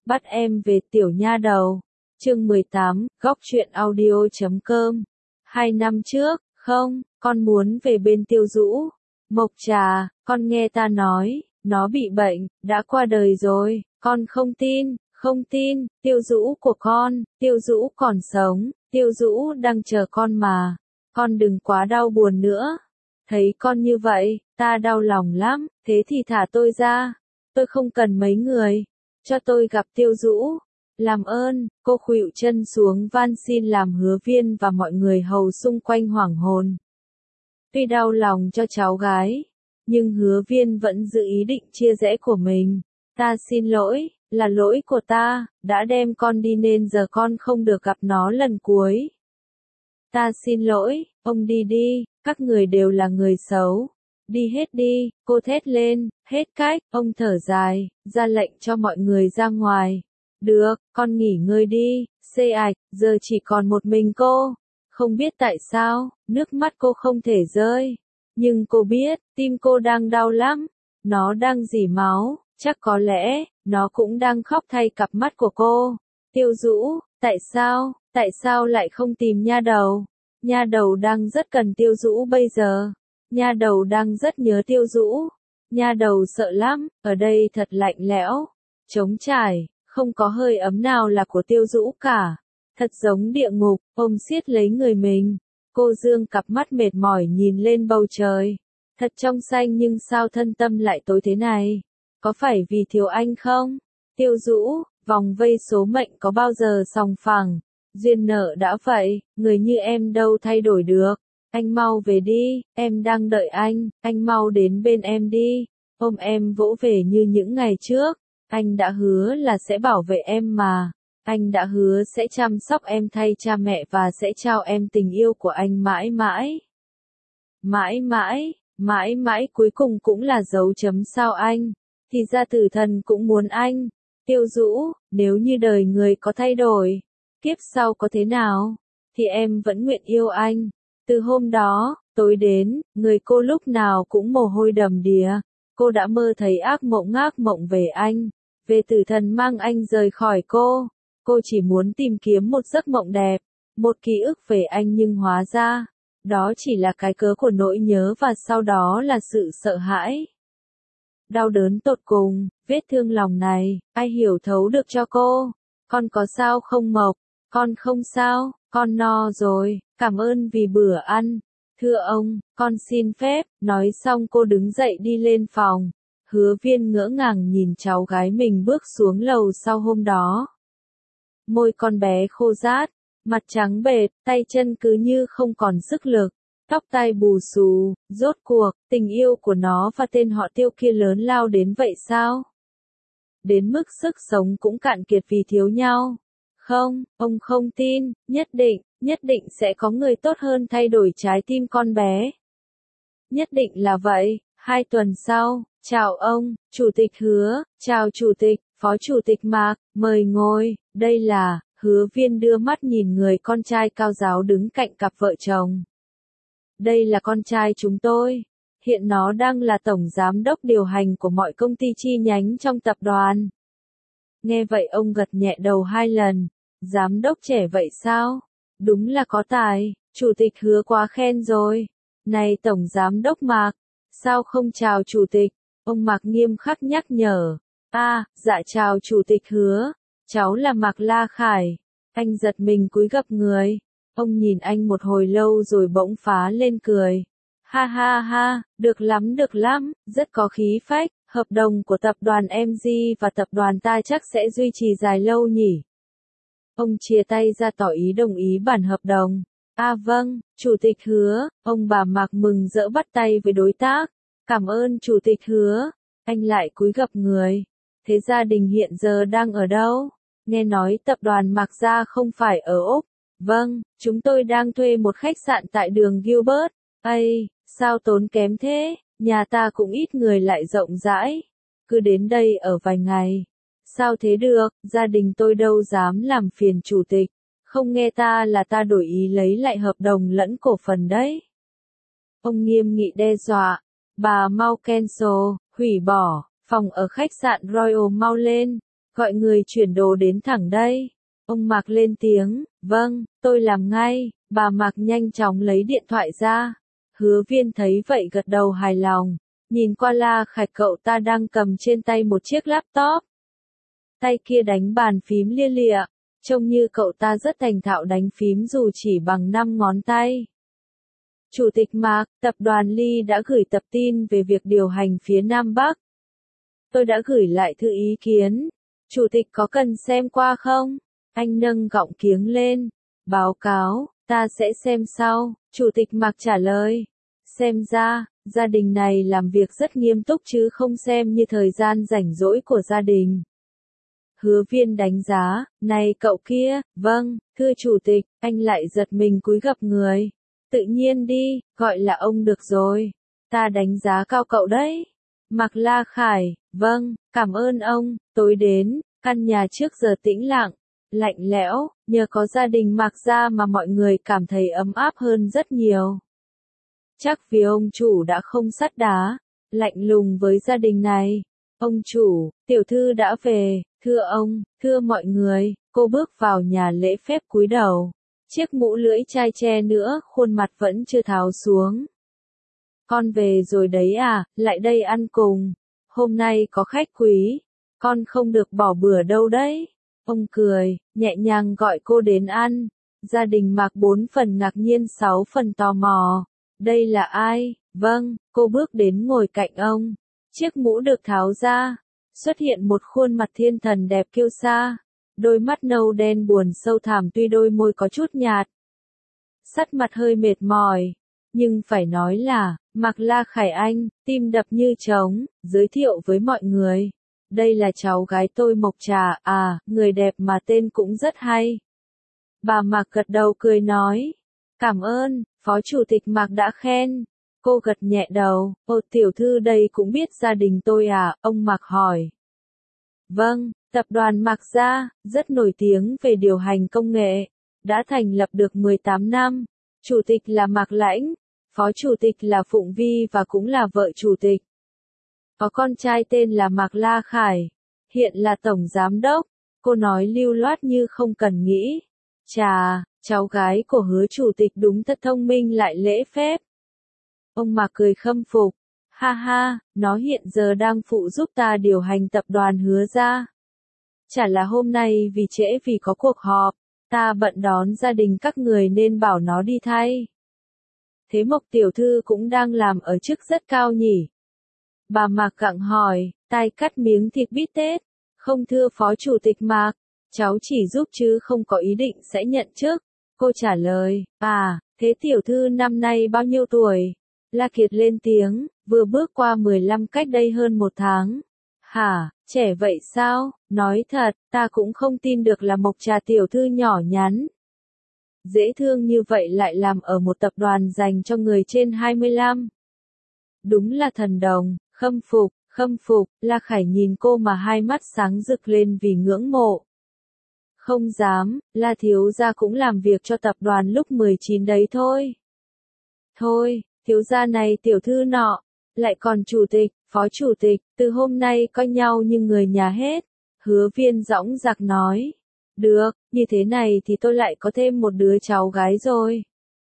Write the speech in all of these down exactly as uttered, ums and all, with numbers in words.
Bắt em về tiểu nha đầu. Chương mười tám, góc truyện audio chấm com. Hai năm trước, không, con muốn về bên Tiêu Dũ. Mộc Trà, con nghe ta nói, nó bị bệnh, đã qua đời rồi, con không tin, không tin, Tiêu Dũ của con, Tiêu Dũ còn sống, Tiêu Dũ đang chờ con mà, con đừng quá đau buồn nữa. Thấy con như vậy, ta đau lòng lắm, thế thì thả tôi ra, tôi không cần mấy người, cho tôi gặp Tiêu Dũ. Làm ơn, cô khuỵu chân xuống van xin làm Hứa Viên và mọi người hầu xung quanh hoảng hồn. Tuy đau lòng cho cháu gái, nhưng Hứa Viên vẫn giữ ý định chia rẽ của mình. Ta xin lỗi, là lỗi của ta, đã đem con đi nên giờ con không được gặp nó lần cuối. Ta xin lỗi, ông đi đi, các người đều là người xấu. Đi hết đi, cô thét lên, hết cách, ông thở dài, ra lệnh cho mọi người ra ngoài. Được, con nghỉ ngơi đi, xê ạch, giờ chỉ còn một mình cô. Không biết tại sao, nước mắt cô không thể rơi. Nhưng cô biết, tim cô đang đau lắm. Nó đang rỉ máu, chắc có lẽ, nó cũng đang khóc thay cặp mắt của cô. Tiêu Dũ, tại sao, tại sao lại không tìm nha đầu? Nha đầu đang rất cần Tiêu Dũ bây giờ. Nha đầu đang rất nhớ Tiêu Dũ. Nha đầu sợ lắm, ở đây thật lạnh lẽo, trống trải, không có hơi ấm nào là của Tiêu Dũ cả. Thật giống địa ngục, ôm siết lấy người mình. Cô dương cặp mắt mệt mỏi nhìn lên bầu trời. Thật trong xanh nhưng sao thân tâm lại tối thế này? Có phải vì thiếu anh không? Tiêu Dũ, vòng vây số mệnh có bao giờ sòng phẳng? Duyên nợ đã vậy, người như em đâu thay đổi được. Anh mau về đi, em đang đợi anh, anh mau đến bên em đi. Ôm em vỗ về như những ngày trước. Anh đã hứa là sẽ bảo vệ em mà. Anh đã hứa sẽ chăm sóc em thay cha mẹ và sẽ trao em tình yêu của anh mãi mãi. Mãi mãi, mãi mãi cuối cùng cũng là dấu chấm sao anh. Thì ra tử thần cũng muốn anh. Tiêu Dũ, nếu như đời người có thay đổi, kiếp sau có thế nào, thì em vẫn nguyện yêu anh. Từ hôm đó, tối đến, người cô lúc nào cũng mồ hôi đầm đìa. Cô đã mơ thấy ác mộng ác mộng về anh. Về tử thần mang anh rời khỏi cô. Cô chỉ muốn tìm kiếm một giấc mộng đẹp, một ký ức về anh nhưng hóa ra, đó chỉ là cái cớ của nỗi nhớ và sau đó là sự sợ hãi. Đau đớn tột cùng, vết thương lòng này, ai hiểu thấu được cho cô? Con có sao không Mộc? Con không sao, con no rồi, cảm ơn vì bữa ăn. Thưa ông, con xin phép, nói xong cô đứng dậy đi lên phòng. Hứa Viên ngỡ ngàng nhìn cháu gái mình bước xuống lầu sau hôm đó. Môi con bé khô rát, mặt trắng bệch, tay chân cứ như không còn sức lực, tóc tai bù xù, rốt cuộc, tình yêu của nó và tên họ Tiêu kia lớn lao đến vậy sao? Đến mức sức sống cũng cạn kiệt vì thiếu nhau. Không, ông không tin, nhất định, nhất định sẽ có người tốt hơn thay đổi trái tim con bé. Nhất định là vậy. Hai tuần sau, chào ông, Chủ tịch Hứa, chào Chủ tịch, Phó Chủ tịch Mạc, mời ngồi, đây là, Hứa Viên đưa mắt nhìn người con trai cao giáo đứng cạnh cặp vợ chồng. Đây là con trai chúng tôi, hiện nó đang là tổng giám đốc điều hành của mọi công ty chi nhánh trong tập đoàn. Nghe vậy ông gật nhẹ đầu hai lần, giám đốc trẻ vậy sao? Đúng là có tài, Chủ tịch Hứa quá khen rồi. Này tổng giám đốc Mạc, sao không chào Chủ tịch? Ông Mạc nghiêm khắc nhắc nhở. A, à, dạ chào Chủ tịch Hứa, cháu là Mạc La Khải. Anh giật mình cúi gập người. Ông nhìn anh một hồi lâu rồi bỗng phá lên cười. Ha ha ha, được lắm được lắm, rất có khí phách, hợp đồng của tập đoàn em giê và tập đoàn ta chắc sẽ duy trì dài lâu nhỉ. Ông chia tay ra tỏ ý đồng ý bản hợp đồng. À vâng, Chủ tịch Hứa, ông bà Mạc mừng rỡ bắt tay với đối tác. Cảm ơn Chủ tịch Hứa. Anh lại cúi gập người. Thế gia đình hiện giờ đang ở đâu? Nghe nói tập đoàn Mạc Gia không phải ở Úc. Vâng, chúng tôi đang thuê một khách sạn tại đường Gilbert. Ây, sao tốn kém thế? Nhà ta cũng ít người lại rộng rãi. Cứ đến đây ở vài ngày. Sao thế được, gia đình tôi đâu dám làm phiền Chủ tịch. Không nghe ta là ta đổi ý lấy lại hợp đồng lẫn cổ phần đấy. Ông nghiêm nghị đe dọa. Bà mau cancel, hủy bỏ, phòng ở khách sạn Royal mau lên. gọi người chuyển đồ đến thẳng đây. Ông Mạc lên tiếng, vâng, tôi làm ngay. Bà Mạc nhanh chóng lấy điện thoại ra. Hứa Viên thấy vậy gật đầu hài lòng. Nhìn qua La Khải, cậu ta đang cầm trên tay một chiếc laptop. Tay kia đánh bàn phím lia lịa. Trông như cậu ta rất thành thạo đánh phím dù chỉ bằng năm ngón tay. Chủ tịch Mạc, tập đoàn Ly đã gửi tập tin về việc điều hành phía Nam Bắc. Tôi đã gửi lại thư ý kiến. Chủ tịch có cần xem qua không? Anh nâng gọng kiếng lên. Báo cáo, ta sẽ xem sau. Chủ tịch Mạc trả lời. Xem ra, gia đình này làm việc rất nghiêm túc chứ không xem như thời gian rảnh rỗi của gia đình. Hứa Viên đánh giá, này cậu kia, vâng, thưa chủ tịch, anh lại giật mình cúi gập người. Tự nhiên đi, gọi là ông được rồi. Ta đánh giá cao cậu đấy. Mạc La Khải, vâng, cảm ơn ông. Tối đến, căn nhà trước giờ tĩnh lặng, lạnh lẽo, nhờ có gia đình Mạc gia mà mọi người cảm thấy ấm áp hơn rất nhiều. Chắc vì ông chủ đã không sắt đá, lạnh lùng với gia đình này. Ông chủ, tiểu thư đã về, thưa ông, thưa mọi người. Cô bước vào nhà lễ phép cúi đầu. Chiếc mũ lưỡi chai che nữa, khuôn mặt vẫn chưa tháo xuống. Con về rồi đấy à, lại đây ăn cùng. Hôm nay có khách quý, con không được bỏ bữa đâu đấy. Ông cười, nhẹ nhàng gọi cô đến ăn. Gia đình Mạc bốn phần ngạc nhiên sáu phần tò mò. Đây là ai? Vâng, cô bước đến ngồi cạnh ông. Chiếc mũ được tháo ra. Xuất hiện một khuôn mặt thiên thần đẹp kiêu sa. Đôi mắt nâu đen buồn sâu thẳm, tuy đôi môi có chút nhạt. Sắt mặt hơi mệt mỏi. Nhưng phải nói là, Mạc La Khải anh, tim đập như trống, giới thiệu với mọi người. Đây là cháu gái tôi Mộc Trà, à, người đẹp mà tên cũng rất hay. Bà Mạc gật đầu cười nói. Cảm ơn, Phó Chủ tịch Mạc đã khen. Cô gật nhẹ đầu, ô tiểu thư đây cũng biết gia đình tôi à, ông Mạc hỏi. Vâng, tập đoàn Mạc gia, rất nổi tiếng về điều hành công nghệ, đã thành lập được mười tám năm. Chủ tịch là Mạc Lãnh, Phó Chủ tịch là Phụng Vi và cũng là vợ Chủ tịch. Có con trai tên là Mạc La Khải, hiện là Tổng Giám đốc. Cô nói lưu loát như không cần nghĩ. Chà, cháu gái của Hứa Chủ tịch đúng thật thông minh lại lễ phép. Ông Mạc cười khâm phục. Ha ha, nó hiện giờ đang phụ giúp ta điều hành tập đoàn Hứa gia. Chả là hôm nay vì trễ vì có cuộc họp, ta bận đón gia đình các người nên bảo nó đi thay. Thế Mộc tiểu thư cũng đang làm ở chức rất cao nhỉ? Bà Mạc gặng hỏi, tai cắt miếng thịt bít tết. Không thưa Phó Chủ tịch Mạc, cháu chỉ giúp chứ không có ý định sẽ nhận chức. Cô trả lời, à, thế tiểu thư năm nay bao nhiêu tuổi? La Kiệt lên tiếng, vừa bước qua mười lăm cách đây hơn một tháng. Hả, trẻ vậy sao? Nói thật, ta cũng không tin được là Mộc Trà tiểu thư nhỏ nhắn. Dễ thương như vậy lại làm ở một tập đoàn dành cho người trên hai mươi lăm. Đúng là thần đồng, khâm phục, khâm phục, La Khải nhìn cô mà hai mắt sáng rực lên vì ngưỡng mộ. Không dám, La thiếu gia cũng làm việc cho tập đoàn lúc mười chín đấy thôi. Thôi, thiếu gia này tiểu thư nọ, lại còn chủ tịch, phó chủ tịch, từ hôm nay coi nhau như người nhà hết. Hứa Viên dõng dạc nói. Được, như thế này thì tôi lại có thêm một đứa cháu gái rồi.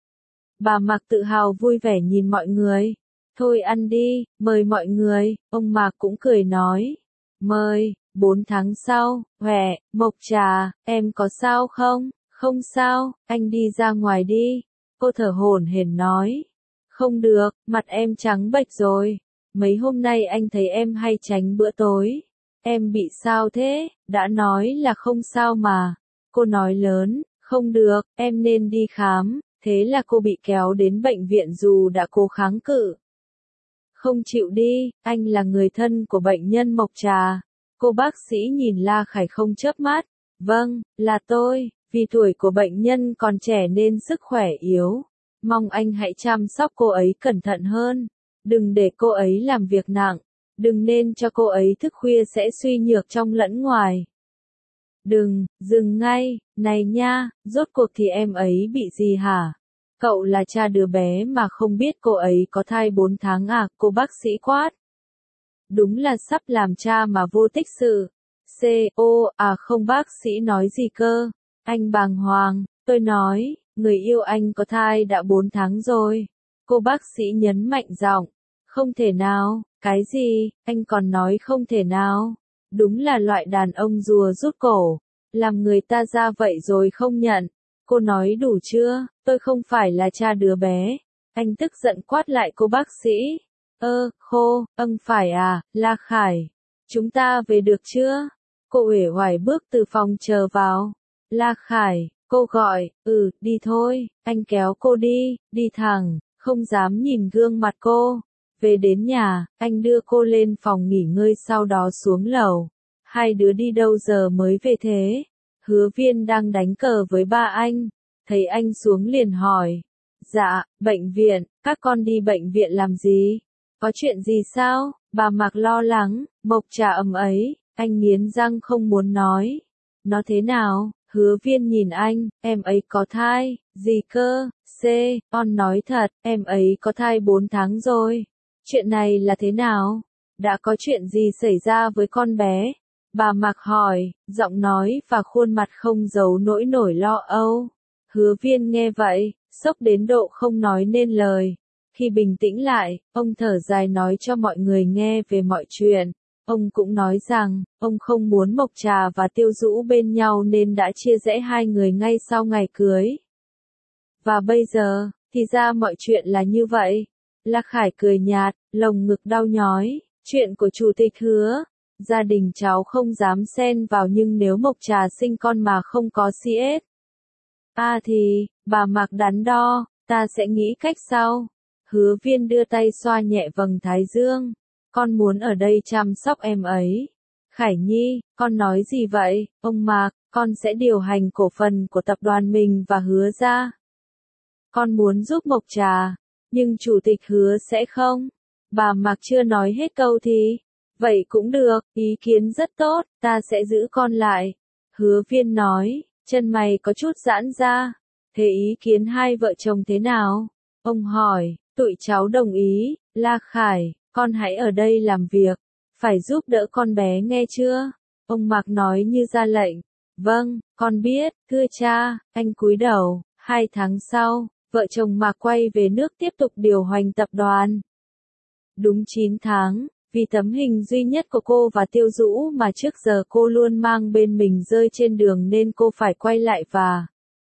Bà Mạc tự hào vui vẻ nhìn mọi người. Thôi ăn đi, mời mọi người, ông Mạc cũng cười nói. Mời, bốn tháng sau, Huệ, Mộc Trà, em có sao không? Không sao, anh đi ra ngoài đi. Cô thở hổn hển nói. Không được, mặt em trắng bệch rồi. Mấy hôm nay anh thấy em hay tránh bữa tối. Em bị sao thế? Đã nói là không sao mà. Cô nói lớn, không được, em nên đi khám. Thế là cô bị kéo đến bệnh viện dù đã cố kháng cự. Không chịu đi, anh là người thân của bệnh nhân Mộc Trà. Cô bác sĩ nhìn La Khải không chớp mắt. Vâng, là tôi, vì tuổi của bệnh nhân còn trẻ nên sức khỏe yếu. Mong anh hãy chăm sóc cô ấy cẩn thận hơn. Đừng để cô ấy làm việc nặng. Đừng nên cho cô ấy thức khuya sẽ suy nhược trong lẫn ngoài. Đừng, dừng ngay, này nha, rốt cuộc thì em ấy bị gì hả? Cậu là cha đứa bé mà không biết cô ấy có thai bốn tháng à, cô bác sĩ quát. Đúng là sắp làm cha mà vô tích sự. C, ô, à không bác sĩ nói gì cơ? Anh bàng hoàng, tôi nói, người yêu anh có thai đã bốn tháng rồi. Cô bác sĩ nhấn mạnh giọng, không thể nào, cái gì, anh còn nói không thể nào. Đúng là loại đàn ông rùa rút cổ, làm người ta ra vậy rồi không nhận. Cô nói đủ chưa, tôi không phải là cha đứa bé. Anh tức giận quát lại cô bác sĩ. Ơ, khô, âng phải à, La Khải. Chúng ta về được chưa? Cô uể oải bước từ phòng chờ vào. La Khải, cô gọi, ừ, đi thôi, anh kéo cô đi, đi thẳng, không dám nhìn gương mặt cô. Về đến nhà, anh đưa cô lên phòng nghỉ ngơi sau đó xuống lầu. Hai đứa đi đâu giờ mới về thế? Hứa Viên đang đánh cờ với ba anh, thấy anh xuống liền hỏi. Dạ, bệnh viện, các con đi bệnh viện làm gì? Có chuyện gì sao? Bà Mạc lo lắng, Mộc Trà ầm ấy, anh nghiến răng không muốn nói. Nó thế nào? Hứa Viên nhìn anh, em ấy có thai, gì cơ? C, con nói thật, em ấy có thai bốn tháng rồi. Chuyện này là thế nào? Đã có chuyện gì xảy ra với con bé? Bà Mạc hỏi, giọng nói và khuôn mặt không giấu nỗi nổi lo âu. Hứa Viên nghe vậy, sốc đến độ không nói nên lời. Khi bình tĩnh lại, ông thở dài nói cho mọi người nghe về mọi chuyện. Ông cũng nói rằng, ông không muốn Mộc Trà và Tiêu Dũ bên nhau nên đã chia rẽ hai người ngay sau ngày cưới. Và bây giờ, thì ra mọi chuyện là như vậy. La Khải cười nhạt, lồng ngực đau nhói. Chuyện của chủ tịch Hứa, gia đình cháu không dám xen vào nhưng nếu Mộc Trà sinh con mà không có xê ét. À thì, bà Mạc đắn đo, ta sẽ nghĩ cách sau. Hứa Viên đưa tay xoa nhẹ vầng thái dương. Con muốn ở đây chăm sóc em ấy. Khải Nhi, con nói gì vậy? Ông Mạc, con sẽ điều hành cổ phần của tập đoàn mình và Hứa ra. Con muốn giúp Mộc Trà, nhưng chủ tịch Hứa sẽ không. Bà Mạc chưa nói hết câu thì. Vậy cũng được, ý kiến rất tốt, ta sẽ giữ con lại. Hứa Viên nói, chân mày có chút giãn ra. Thế ý kiến hai vợ chồng thế nào? Ông hỏi, tụi cháu đồng ý, La Khải, con hãy ở đây làm việc, phải giúp đỡ con bé nghe chưa? Ông Mạc nói như ra lệnh. Vâng, con biết, thưa cha, anh cúi đầu. Hai tháng sau, vợ chồng Mạc quay về nước tiếp tục điều hành tập đoàn. Đúng chín tháng, vì tấm hình duy nhất của cô và Tiêu Dũ mà trước giờ cô luôn mang bên mình rơi trên đường nên cô phải quay lại và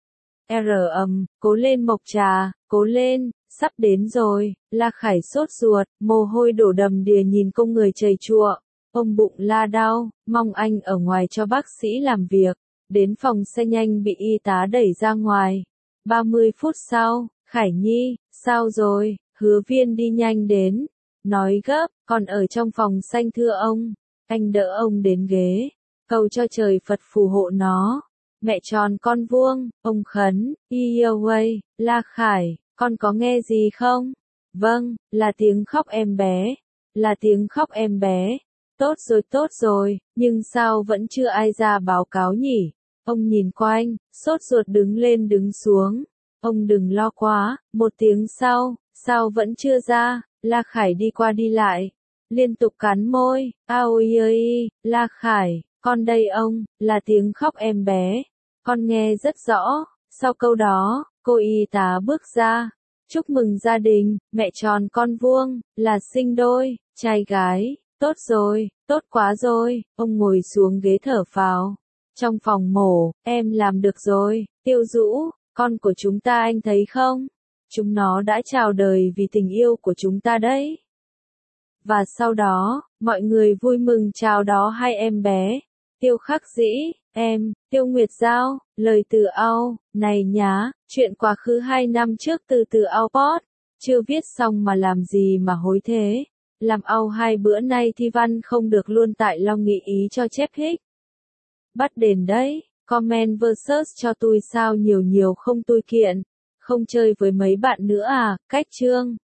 R ầm, cố lên Mộc Trà, cố lên, sắp đến rồi. La Khải sốt ruột, mồ hôi đổ đầm đìa nhìn cô người chầy chùa. Ôm bụng la đau, mong anh ở ngoài cho bác sĩ làm việc. Đến phòng xe nhanh bị y tá đẩy ra ngoài. ba mươi phút sau, Khải Nhi, sao rồi? Hứa Viên đi nhanh đến. Nói gấp, còn ở trong phòng xanh thưa ông. Anh đỡ ông đến ghế, cầu cho trời Phật phù hộ nó. Mẹ tròn con vuông, ông khấn, Ioway, La Khải, con có nghe gì không? Vâng, là tiếng khóc em bé. Là tiếng khóc em bé. Tốt rồi tốt rồi, nhưng sao vẫn chưa ai ra báo cáo nhỉ? Ông nhìn quanh, sốt ruột đứng lên đứng xuống. Ông đừng lo quá, một tiếng sau, sao vẫn chưa ra? La Khải đi qua đi lại, liên tục cắn môi, ôi ơi, La Khải, con đây ông, là tiếng khóc em bé. Con nghe rất rõ. Sau câu đó, cô y tá bước ra. Chúc mừng gia đình, mẹ tròn con vuông, là sinh đôi, trai gái. Tốt rồi, tốt quá rồi. Ông ngồi xuống ghế thở phào. Trong phòng mổ, em làm được rồi. Tiêu Dũ, con của chúng ta anh thấy không? Chúng nó đã chào đời vì tình yêu của chúng ta đấy. Và sau đó, mọi người vui mừng chào đó hai em bé. Tiêu Khắc Dĩ, em, Tiêu Nguyệt Giao, lời từ Ao, này nhá, chuyện quá khứ hai năm trước từ từ Ao Post, chưa viết xong mà làm gì mà hối thế. Làm Ao hai bữa nay thi văn không được luôn tại lo nghị ý cho chép hích. Bắt đền đấy, comment versus cho tôi sao nhiều nhiều không tôi kiện, không chơi với mấy bạn nữa à, cách chương.